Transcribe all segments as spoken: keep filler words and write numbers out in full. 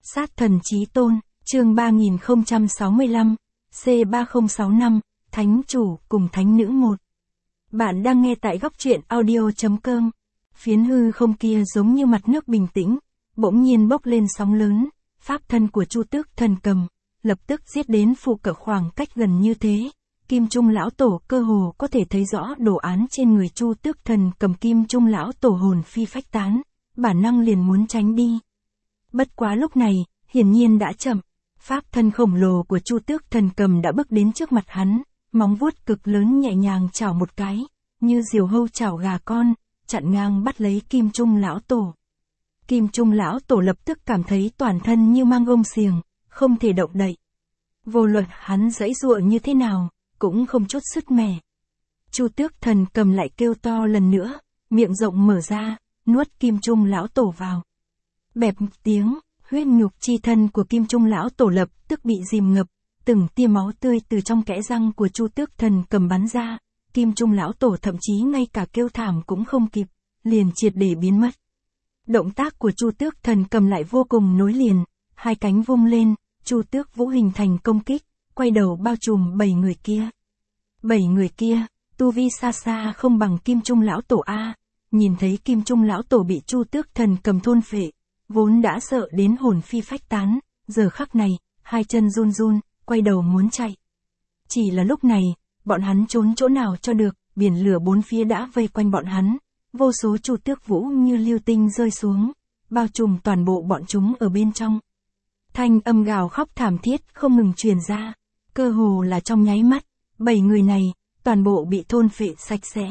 Sát thần chí tôn, chương ba nghìn không trăm sáu mươi lăm, C ba không sáu năm, Thánh chủ cùng Thánh nữ một. Bạn đang nghe tại góc truyện audio.com. Phiến hư không kia giống như mặt nước bình tĩnh, bỗng nhiên bốc lên sóng lớn, pháp thân của Chu Tước Thần Cầm, lập tức giết đến phụ cận khoảng cách gần như thế. Kim Trung lão tổ cơ hồ có thể thấy rõ đồ án trên người Chu Tước Thần Cầm. Kim Trung lão tổ hồn phi phách tán, bản năng liền muốn tránh đi. Bất quá lúc này, hiển nhiên đã chậm. Pháp thân khổng lồ của Chu Tước Thần Cầm đã bước đến trước mặt hắn, móng vuốt cực lớn nhẹ nhàng chảo một cái, như diều hâu chảo gà con, chặn ngang bắt lấy Kim Trung lão tổ. Kim Trung lão tổ lập tức cảm thấy toàn thân như mang gông xiềng, không thể động đậy. Vô luận hắn giãy giụa như thế nào, cũng không chút sức mẻ. Chu Tước Thần Cầm lại kêu to lần nữa, miệng rộng mở ra, nuốt Kim Trung lão tổ vào. Bẹp một tiếng, huyết nhục chi thân của Kim Trung lão tổ lập tức bị dìm ngập, từng tia máu tươi từ trong kẽ răng của Chu Tước Thần Cầm bắn ra. Kim Trung lão tổ thậm chí ngay cả kêu thảm cũng không kịp, liền triệt để biến mất. Động tác của Chu Tước Thần Cầm lại vô cùng nối liền, hai cánh vung lên, Chu Tước Vũ hình thành công kích, quay đầu bao trùm bảy người kia. Bảy người kia, tu vi xa xa không bằng Kim Trung lão tổ a. Nhìn thấy Kim Trung lão tổ bị Chu Tước Thần Cầm thôn phệ, vốn đã sợ đến hồn phi phách tán, giờ khắc này, hai chân run run, quay đầu muốn chạy. Chỉ là lúc này, bọn hắn trốn chỗ nào cho được, biển lửa bốn phía đã vây quanh bọn hắn, vô số Chu Tước Vũ như lưu tinh rơi xuống, bao trùm toàn bộ bọn chúng ở bên trong. Thanh âm gào khóc thảm thiết không ngừng truyền ra, cơ hồ là trong nháy mắt, bảy người này, toàn bộ bị thôn phệ sạch sẽ.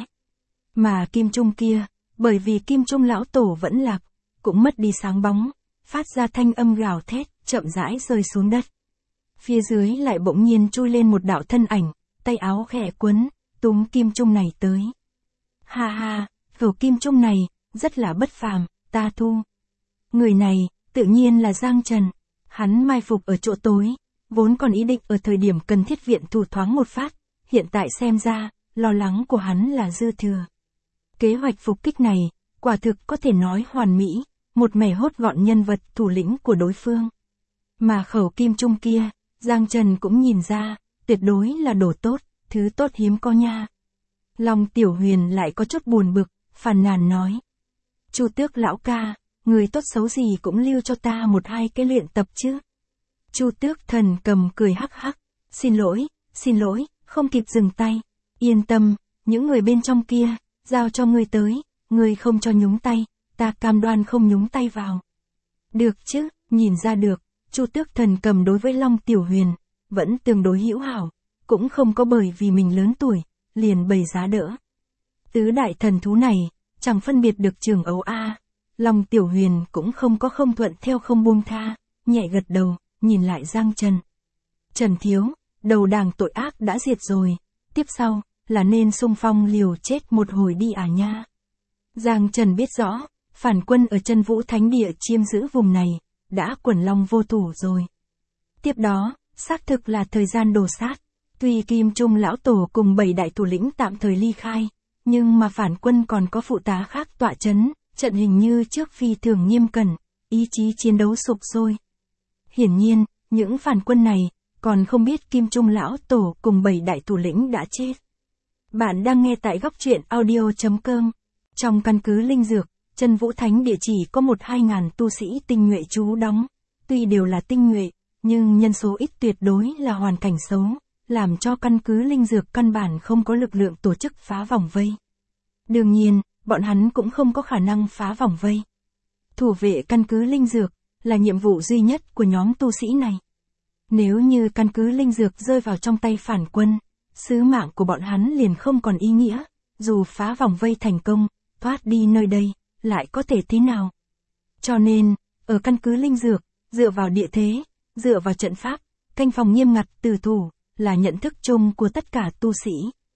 Mà Kim Trung kia, bởi vì Kim Trung lão tổ vẫn lạc, cũng mất đi sáng bóng, phát ra thanh âm gào thét, chậm rãi rơi xuống đất. Phía dưới lại bỗng nhiên chui lên một đạo thân ảnh, tay áo khẽ quấn, túm Kim Trung này tới. Ha ha, khẩu Kim Trung này, rất là bất phàm, ta thu. Người này, tự nhiên là Giang Trần. Hắn mai phục ở chỗ tối, vốn còn ý định ở thời điểm cần thiết viện thủ thoáng một phát, hiện tại xem ra, lo lắng của hắn là dư thừa. Kế hoạch phục kích này, quả thực có thể nói hoàn mỹ, một mẻ hốt gọn nhân vật thủ lĩnh của đối phương. Mà khẩu Kim Trung kia, Giang Trần cũng nhìn ra, tuyệt đối là đồ tốt, thứ tốt hiếm có nha. Long Tiểu Huyền lại có chút buồn bực, phàn nàn nói. Chu Tước lão ca, người tốt xấu gì cũng lưu cho ta một hai cái luyện tập chứ. Chu Tước Thần Cầm cười hắc hắc, xin lỗi, xin lỗi, không kịp dừng tay. Yên tâm, những người bên trong kia, giao cho ngươi tới, ngươi không cho nhúng tay, ta cam đoan không nhúng tay vào. Được chứ, nhìn ra được, Chu Tước Thần Cầm đối với Long Tiểu Huyền, vẫn tương đối hữu hảo, cũng không có bởi vì mình lớn tuổi, liền bày giá đỡ. Tứ đại thần thú này, chẳng phân biệt được trường ấu a. Long Tiểu Huyền cũng không có không thuận theo không buông tha, nhẹ gật đầu, nhìn lại Giang Trần. Trần thiếu, đầu đảng tội ác đã diệt rồi, tiếp sau, là nên xung phong liều chết một hồi đi à nha. Giang Trần biết rõ, phản quân ở Chân Vũ Thánh Địa chiếm giữ vùng này, đã quần long vô thủ rồi. Tiếp đó, xác thực là thời gian đổ sát, tuy Kim Trung lão tổ cùng bảy đại thủ lĩnh tạm thời ly khai, nhưng mà phản quân còn có phụ tá khác tọa chấn, trận hình như trước phi thường nghiêm cẩn, ý chí chiến đấu sụp sôi. Hiển nhiên, những phản quân này, còn không biết Kim Trung lão tổ cùng bảy đại thủ lĩnh đã chết. Bạn đang nghe tại góc truyện audio.com. Trong căn cứ linh dược, Chân Vũ Thánh Địa chỉ có một hai ngàn tu sĩ tinh nhuệ trú đóng. Tuy đều là tinh nhuệ, nhưng nhân số ít tuyệt đối là hoàn cảnh xấu, làm cho căn cứ linh dược căn bản không có lực lượng tổ chức phá vòng vây. Đương nhiên, bọn hắn cũng không có khả năng phá vòng vây. Thủ vệ căn cứ linh dược, là nhiệm vụ duy nhất của nhóm tu sĩ này. Nếu như căn cứ linh dược rơi vào trong tay phản quân, sứ mạng của bọn hắn liền không còn ý nghĩa, dù phá vòng vây thành công, thoát đi nơi đây, lại có thể thế nào. Cho nên, ở căn cứ linh dược, dựa vào địa thế, dựa vào trận pháp, canh phòng nghiêm ngặt từ thủ, là nhận thức chung của tất cả tu sĩ.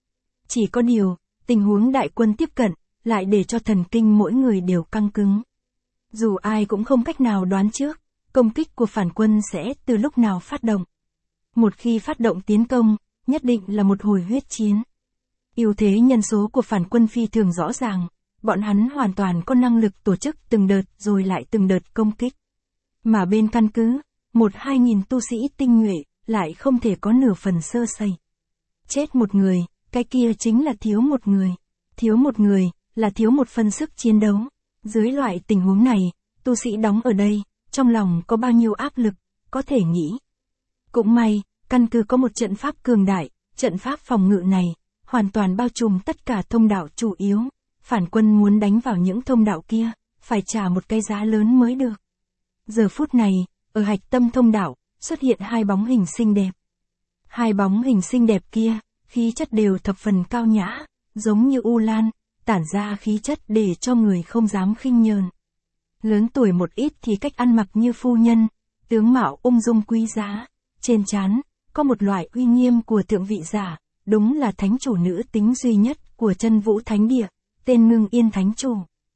Chỉ có điều, tình huống đại quân tiếp cận, lại để cho thần kinh mỗi người đều căng cứng. Dù ai cũng không cách nào đoán trước, công kích của phản quân sẽ từ lúc nào phát động. Một khi phát động tiến công, nhất định là một hồi huyết chiến. Ưu thế nhân số của phản quân phi thường rõ ràng, bọn hắn hoàn toàn có năng lực tổ chức từng đợt rồi lại từng đợt công kích. Mà bên căn cứ, một hai nghìn tu sĩ tinh nhuệ, lại không thể có nửa phần sơ sẩy. Chết một người, cái kia chính là thiếu một người. Thiếu một người, là thiếu một phần sức chiến đấu. Dưới loại tình huống này, tu sĩ đóng ở đây, trong lòng có bao nhiêu áp lực, có thể nghĩ. Cũng may, căn cứ có một trận pháp cường đại, trận pháp phòng ngự này, hoàn toàn bao trùm tất cả thông đạo chủ yếu. Phản quân muốn đánh vào những thông đạo kia, phải trả một cái giá lớn mới được. Giờ phút này, ở hạch tâm thông đạo, xuất hiện hai bóng hình xinh đẹp. Hai bóng hình xinh đẹp kia, khí chất đều thập phần cao nhã, giống như u lan, tản ra khí chất để cho người không dám khinh nhờn. Lớn tuổi một ít thì cách ăn mặc như phu nhân, tướng mạo ung dung quý giá, trên trán có một loại uy nghiêm của thượng vị giả, đúng là thánh chủ nữ tính duy nhất của Chân Vũ Thánh Địa, tên Ngưng Yên Thánh Chủ.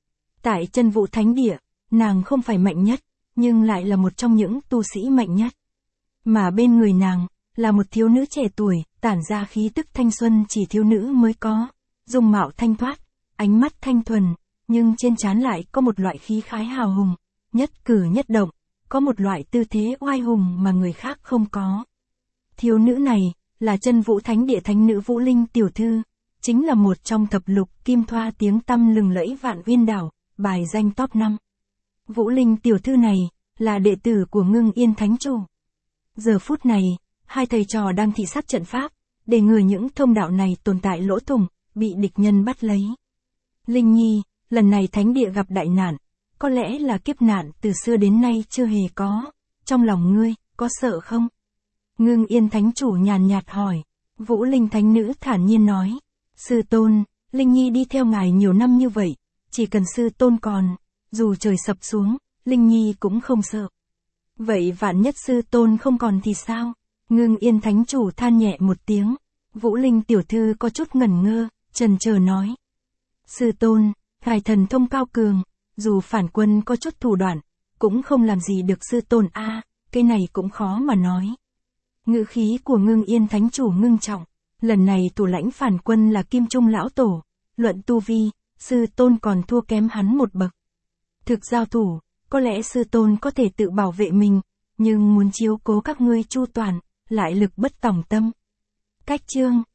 Tại Chân Vũ Thánh Địa, nàng không phải mạnh nhất, nhưng lại là một trong những tu sĩ mạnh nhất. Mà bên người nàng, là một thiếu nữ trẻ tuổi, tản ra khí tức thanh xuân chỉ thiếu nữ mới có, dung mạo thanh thoát, ánh mắt thanh thuần, nhưng trên trán lại có một loại khí khái hào hùng, nhất cử nhất động, có một loại tư thế oai hùng mà người khác không có. Thiếu nữ này, là Chân Vũ Thánh Địa thánh nữ Vũ Linh tiểu thư, chính là một trong thập lục kim thoa tiếng tăm lừng lẫy Vạn Uyên Đảo, bài danh top năm. Vũ Linh tiểu thư này, là đệ tử của Ngưng Yên Thánh Chủ. Giờ phút này, hai thầy trò đang thị sát trận pháp, để ngừa những thông đạo này tồn tại lỗ thủng, bị địch nhân bắt lấy. Linh Nhi, lần này thánh địa gặp đại nạn, có lẽ là kiếp nạn từ xưa đến nay chưa hề có, trong lòng ngươi, có sợ không? Ngưng Yên Thánh Chủ nhàn nhạt hỏi. Vũ Linh Thánh Nữ thản nhiên nói, sư tôn, Linh Nhi đi theo ngài nhiều năm như vậy, chỉ cần sư tôn còn, dù trời sập xuống, Linh Nhi cũng không sợ. Vậy vạn nhất sư tôn không còn thì sao? Ngưng Yên Thánh Chủ than nhẹ một tiếng. Vũ Linh tiểu thư có chút ngẩn ngơ, chần chờ nói. Sư tôn, ngài thần thông cao cường, dù phản quân có chút thủ đoạn, cũng không làm gì được sư tôn a, à, cái này cũng khó mà nói. Ngữ khí của Ngưng Yên Thánh Chủ ngưng trọng, lần này thủ lãnh phản quân là Kim Trung lão tổ, luận tu vi, sư tôn còn thua kém hắn một bậc. Thực giao thủ, có lẽ sư tôn có thể tự bảo vệ mình, nhưng muốn chiếu cố các ngươi chu toàn, lại lực bất tòng tâm. Cách chương